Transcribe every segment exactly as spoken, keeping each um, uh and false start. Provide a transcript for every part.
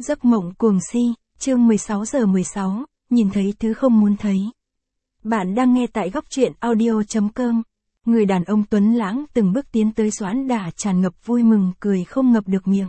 Giấc mộng cuồng si, chương mười sáu giờ mười sáu, nhìn thấy thứ không muốn thấy. Bạn đang nghe tại góc truyện audio chấm com. Người đàn ông tuấn lãng từng bước tiến tới Doãn Đả tràn ngập vui mừng cười không ngập được miệng.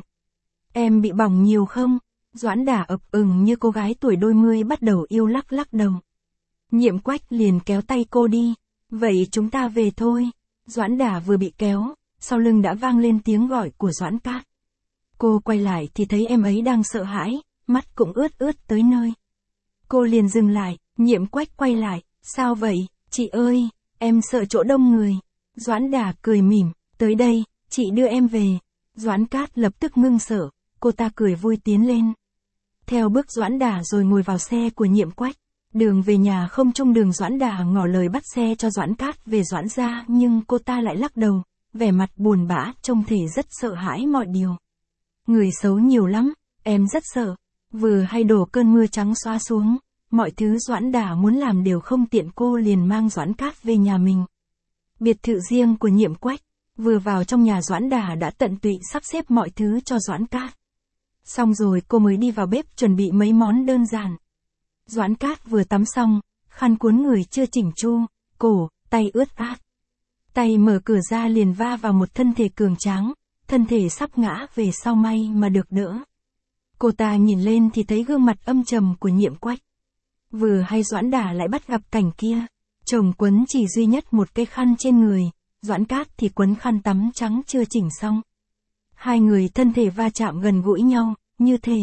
Em bị bỏng nhiều không? Doãn Đả ập ừng như cô gái tuổi đôi mươi bắt đầu yêu lắc lắc đầu. Nhiệm Quách liền kéo tay cô đi. Vậy chúng ta về thôi. Doãn Đả vừa bị kéo, sau lưng đã vang lên tiếng gọi của Doãn Cát. Cô quay lại thì thấy em ấy đang sợ hãi, mắt cũng ướt ướt tới nơi. Cô liền dừng lại, Nhiệm Quách quay lại, sao vậy, chị ơi, em sợ chỗ đông người. Doãn Đả cười mỉm, tới đây, chị đưa em về. Doãn Cát lập tức ngưng sợ, cô ta cười vui tiến lên. Theo bước Doãn Đả rồi ngồi vào xe của Nhiệm Quách. Đường về nhà không chung đường Doãn Đả ngỏ lời bắt xe cho Doãn Cát về Doãn gia nhưng cô ta lại lắc đầu, vẻ mặt buồn bã trông thể rất sợ hãi mọi điều. Người xấu nhiều lắm, em rất sợ. Vừa hay đổ cơn mưa trắng xóa xuống, mọi thứ Doãn Đả muốn làm đều không tiện cô liền mang Doãn Cát về nhà mình. Biệt thự riêng của Nhiệm Quách, vừa vào trong nhà Doãn Đả đã tận tụy sắp xếp mọi thứ cho Doãn Cát. Xong rồi cô mới đi vào bếp chuẩn bị mấy món đơn giản. Doãn Cát vừa tắm xong, khăn cuốn người chưa chỉnh chu, cổ, tay ướt át. Tay mở cửa ra liền va vào một thân thể cường tráng, thân thể sắp ngã về sau may mà được đỡ. Cô ta nhìn lên thì thấy gương mặt âm trầm của Nhiệm Quách. Vừa hay Doãn Đả lại bắt gặp cảnh kia, chồng quấn chỉ duy nhất một cái khăn trên người, Doãn Cát thì quấn khăn tắm trắng chưa chỉnh xong. Hai người thân thể va chạm gần gũi nhau, như thể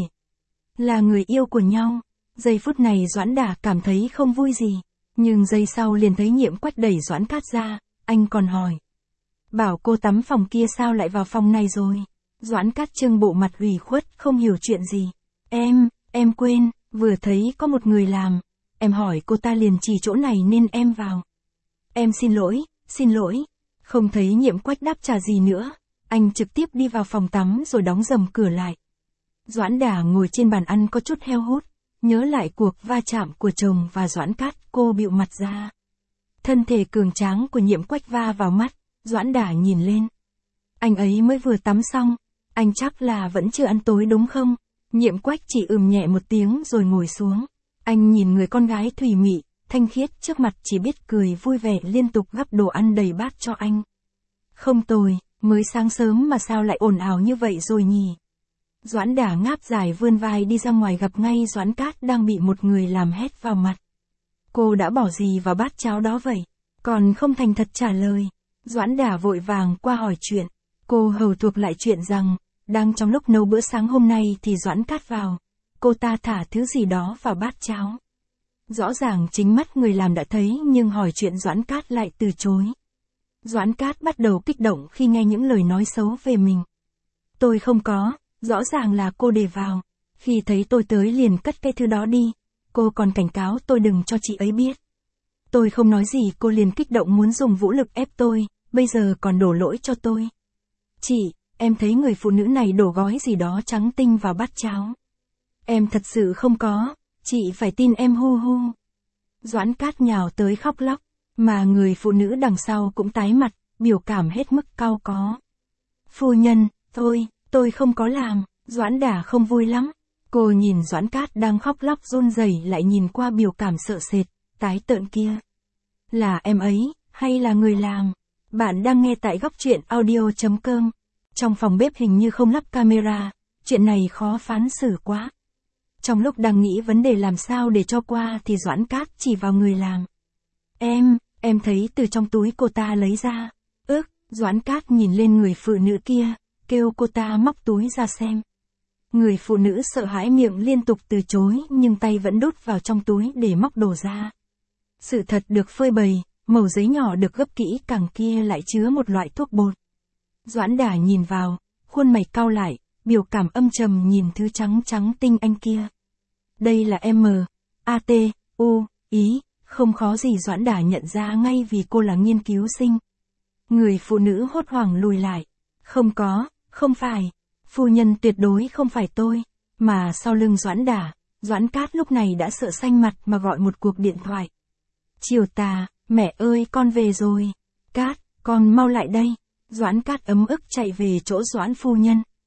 là người yêu của nhau. Giây phút này Doãn Đả cảm thấy không vui gì, nhưng giây sau liền thấy Nhiệm Quách đẩy Doãn Cát ra, anh còn hỏi. Bảo cô tắm phòng kia sao lại vào phòng này rồi? Doãn Cát trưng bộ mặt ủy khuất không hiểu chuyện gì. Em, em quên, vừa thấy có một người làm. Em hỏi cô ta liền chỉ chỗ này nên em vào. Em xin lỗi, xin lỗi. Không thấy Nhiệm Quách đáp trả gì nữa. Anh trực tiếp đi vào phòng tắm rồi đóng dầm cửa lại. Doãn Đả ngồi trên bàn ăn có chút heo hút. Nhớ lại cuộc va chạm của chồng và Doãn Cát, cô bịu mặt ra. Thân thể cường tráng của Nhiệm Quách va vào mắt. Doãn Đả nhìn lên. Anh ấy mới vừa tắm xong. Anh chắc là vẫn chưa ăn tối đúng không? Nhiệm Quách chỉ ừm nhẹ một tiếng rồi ngồi xuống. Anh nhìn người con gái thủy mị, thanh khiết trước mặt chỉ biết cười vui vẻ liên tục gắp đồ ăn đầy bát cho anh. Không tồi, mới sáng sớm mà sao lại ồn ào như vậy rồi nhỉ? Doãn Đả ngáp dài vươn vai đi ra ngoài gặp ngay Doãn Cát đang bị một người làm hét vào mặt. Cô đã bỏ gì vào bát cháo đó vậy? Còn không thành thật trả lời. Doãn Đả vội vàng qua hỏi chuyện. Cô hầu thuộc lại chuyện rằng, đang trong lúc nấu bữa sáng hôm nay thì Doãn Cát vào. Cô ta thả thứ gì đó vào bát cháo. Rõ ràng chính mắt người làm đã thấy nhưng hỏi chuyện Doãn Cát lại từ chối. Doãn Cát bắt đầu kích động khi nghe những lời nói xấu về mình. Tôi không có, rõ ràng là cô để vào. Khi thấy tôi tới liền cất cái thứ đó đi. Cô còn cảnh cáo tôi đừng cho chị ấy biết. Tôi không nói gì cô liền kích động muốn dùng vũ lực ép tôi, bây giờ còn đổ lỗi cho tôi. Chị, em thấy người phụ nữ này đổ gói gì đó trắng tinh vào bát cháo. Em thật sự không có, chị phải tin em hu hu. Doãn Cát nhào tới khóc lóc, mà người phụ nữ đằng sau cũng tái mặt, biểu cảm hết mức cau có. Phu nhân, tôi, tôi không có làm. Doãn Đả không vui lắm. Cô nhìn Doãn Cát đang khóc lóc run rẩy lại nhìn qua biểu cảm sợ sệt, tái tợn kia. Là em ấy, hay là người làm? Bạn đang nghe tại góc truyện audio chấm com. Trong phòng bếp hình như không lắp camera, chuyện này khó phán xử quá. Trong lúc đang nghĩ vấn đề làm sao để cho qua thì Doãn Cát chỉ vào người làm. Em, em thấy từ trong túi cô ta lấy ra. Ước, Doãn Cát nhìn lên người phụ nữ kia, kêu cô ta móc túi ra xem. Người phụ nữ sợ hãi miệng liên tục từ chối nhưng tay vẫn đút vào trong túi để móc đồ ra. Sự thật được phơi bày, mẩu giấy nhỏ được gấp kỹ càng kia lại chứa một loại thuốc bột. Doãn Đả nhìn vào, khuôn mày cau lại, biểu cảm âm trầm nhìn thứ trắng trắng tinh anh kia. Đây là M, A T, U, ý, không khó gì Doãn Đả nhận ra ngay vì cô là nghiên cứu sinh. Người phụ nữ hốt hoảng lùi lại. Không có, không phải. Phu nhân tuyệt đối không phải tôi. Mà sau lưng Doãn Đả, Doãn Cát lúc này đã sợ xanh mặt mà gọi một cuộc điện thoại. Chiều tà, mẹ ơi con về rồi. Cát, con mau lại đây. Doãn Cát ấm ức chạy về chỗ Doãn phu nhân.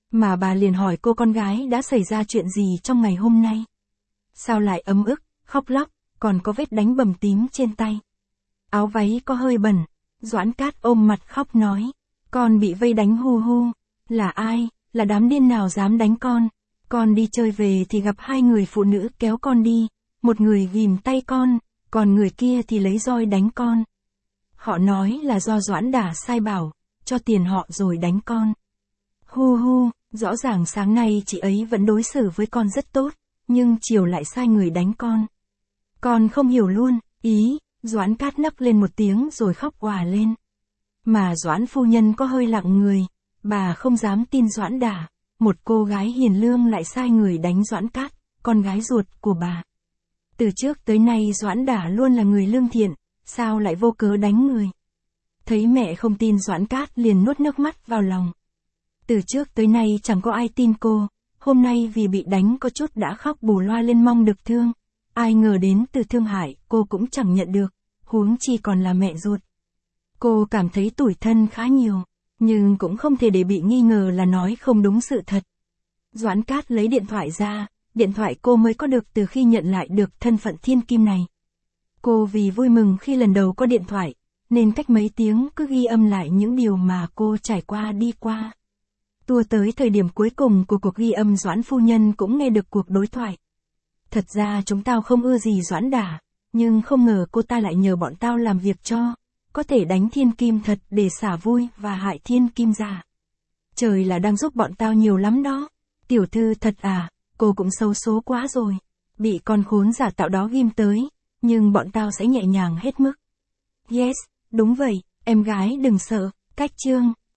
Mà bà liền hỏi cô con gái đã xảy ra chuyện gì trong ngày hôm nay. Sao lại ấm ức, khóc lóc, còn có vết đánh bầm tím trên tay. Áo váy có hơi bẩn. Doãn Cát ôm mặt khóc nói. Con bị vây đánh hu hu. Là ai, là đám điên nào dám đánh con. Con đi chơi về thì gặp hai người phụ nữ kéo con đi. Một người ghìm tay con, còn người kia thì lấy roi đánh con. Họ nói là do Doãn Đả sai bảo, cho tiền họ rồi đánh con. Hu hu, rõ ràng sáng nay chị ấy vẫn đối xử với con rất tốt, nhưng chiều lại sai người đánh con. Con không hiểu luôn, ý, Doãn Cát nấc lên một tiếng rồi khóc òa lên. Mà Doãn phu nhân có hơi lặng người, bà không dám tin Doãn Đả, một cô gái hiền lương lại sai người đánh Doãn Cát, con gái ruột của bà. Từ trước tới nay Doãn Đả luôn là người lương thiện, sao lại vô cớ đánh người. Thấy mẹ không tin Doãn Cát liền nuốt nước mắt vào lòng. Từ trước tới nay chẳng có ai tin cô, hôm nay vì bị đánh có chút đã khóc bù loa lên mong được thương. Ai ngờ đến từ thương hại cô cũng chẳng nhận được, huống chi còn là mẹ ruột. Cô cảm thấy tủi thân khá nhiều, nhưng cũng không thể để bị nghi ngờ là nói không đúng sự thật. Doãn Cát lấy điện thoại ra, điện thoại cô mới có được từ khi nhận lại được thân phận thiên kim này. Cô vì vui mừng khi lần đầu có điện thoại, nên cách mấy tiếng cứ ghi âm lại những điều mà cô trải qua đi qua. Tua tới thời điểm cuối cùng của cuộc ghi âm Doãn phu nhân cũng nghe được cuộc đối thoại. Thật ra chúng tao không ưa gì Doãn Đả, nhưng không ngờ cô ta lại nhờ bọn tao làm việc cho, có thể đánh thiên kim thật để xả vui và hại thiên kim già. Trời là đang giúp bọn tao nhiều lắm đó. Tiểu thư thật à, cô cũng xấu số quá rồi. Bị con khốn giả tạo đó ghim tới, nhưng bọn tao sẽ nhẹ nhàng hết mức. Yes, đúng vậy, em gái đừng sợ, cách chương.